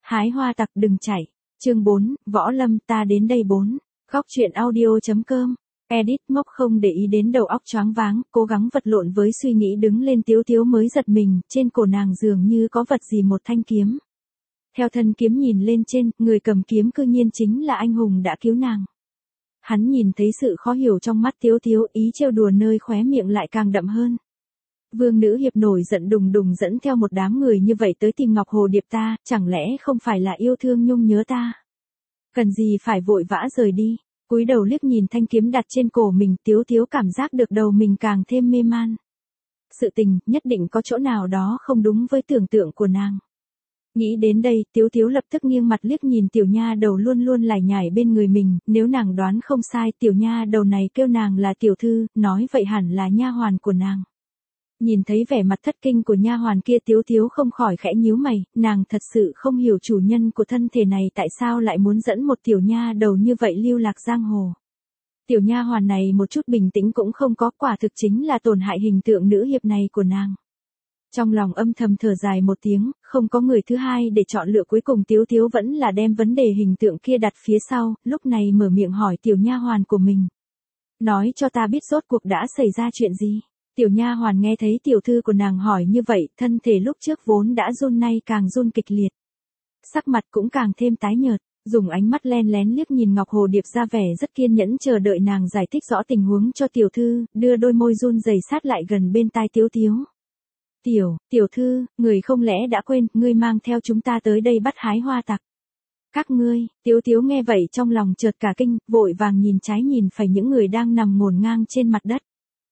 Hái hoa tặc đừng chạy. Chương 4, Võ Lâm ta đến đây 4. Góc truyện audio.com. Edit Mốc không để ý đến đầu óc choáng váng, cố gắng vật lộn với suy nghĩ đứng lên Tiếu Tiếu mới giật mình, trên cổ nàng dường như có vật gì một thanh kiếm. Theo thân kiếm nhìn lên trên, người cầm kiếm cư nhiên chính là anh hùng đã cứu nàng. Hắn nhìn thấy sự khó hiểu trong mắt Tiếu Tiếu, ý trêu đùa nơi khóe miệng lại càng đậm hơn. Vương nữ hiệp nổi giận đùng đùng dẫn theo một đám người như vậy tới tìm Ngọc Hồ Điệp ta, chẳng lẽ không phải là yêu thương nhung nhớ ta? Cần gì phải vội vã rời đi? Cúi đầu liếc nhìn thanh kiếm đặt trên cổ mình, Tiếu Tiếu cảm giác được đầu mình càng thêm mê man. Sự tình, nhất định có chỗ nào đó không đúng với tưởng tượng của nàng. Nghĩ đến đây, Tiếu Tiếu lập tức nghiêng mặt liếc nhìn tiểu nha đầu luôn luôn lải nhải bên người mình, nếu nàng đoán không sai, tiểu nha đầu này kêu nàng là tiểu thư, nói vậy hẳn là nha hoàn của nàng. Nhìn thấy vẻ mặt thất kinh của nha hoàn kia, Tiếu Tiếu không khỏi khẽ nhíu mày, nàng thật sự không hiểu chủ nhân của thân thể này tại sao lại muốn dẫn một tiểu nha đầu như vậy lưu lạc giang hồ. Tiểu nha hoàn này một chút bình tĩnh cũng không có, quả thực chính là tổn hại hình tượng nữ hiệp này của nàng. Trong lòng âm thầm thở dài một tiếng, không có người thứ hai để chọn lựa, cuối cùng Tiếu Tiếu vẫn là đem vấn đề hình tượng kia đặt phía sau, lúc này mở miệng hỏi tiểu nha hoàn của mình. Nói cho ta biết rốt cuộc đã xảy ra chuyện gì. Tiểu nha hoàn nghe thấy tiểu thư của nàng hỏi như vậy, thân thể lúc trước vốn đã run nay càng run kịch liệt. Sắc mặt cũng càng thêm tái nhợt, dùng ánh mắt len lén liếc nhìn Ngọc Hồ Điệp ra vẻ rất kiên nhẫn chờ đợi nàng giải thích rõ tình huống cho tiểu thư, đưa đôi môi run rẩy sát lại gần bên tai Tiếu Tiếu. Tiểu thư, người không lẽ đã quên, ngươi mang theo chúng ta tới đây bắt hái hoa tặc. Các ngươi, Tiếu Tiếu nghe vậy trong lòng chợt cả kinh, vội vàng nhìn trái nhìn phải những người đang nằm ngổn ngang trên mặt đất.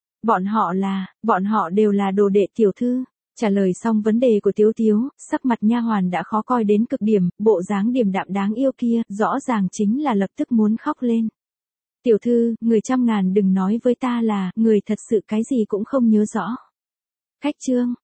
Bọn họ đều là đồ đệ tiểu thư. Trả lời xong vấn đề của Tiếu Tiếu, sắc mặt nha hoàn đã khó coi đến cực điểm, bộ dáng điềm đạm đáng yêu kia, rõ ràng chính là lập tức muốn khóc lên. Tiểu thư, người trăm ngàn đừng nói với ta là, người thật sự cái gì cũng không nhớ rõ. Khách trương,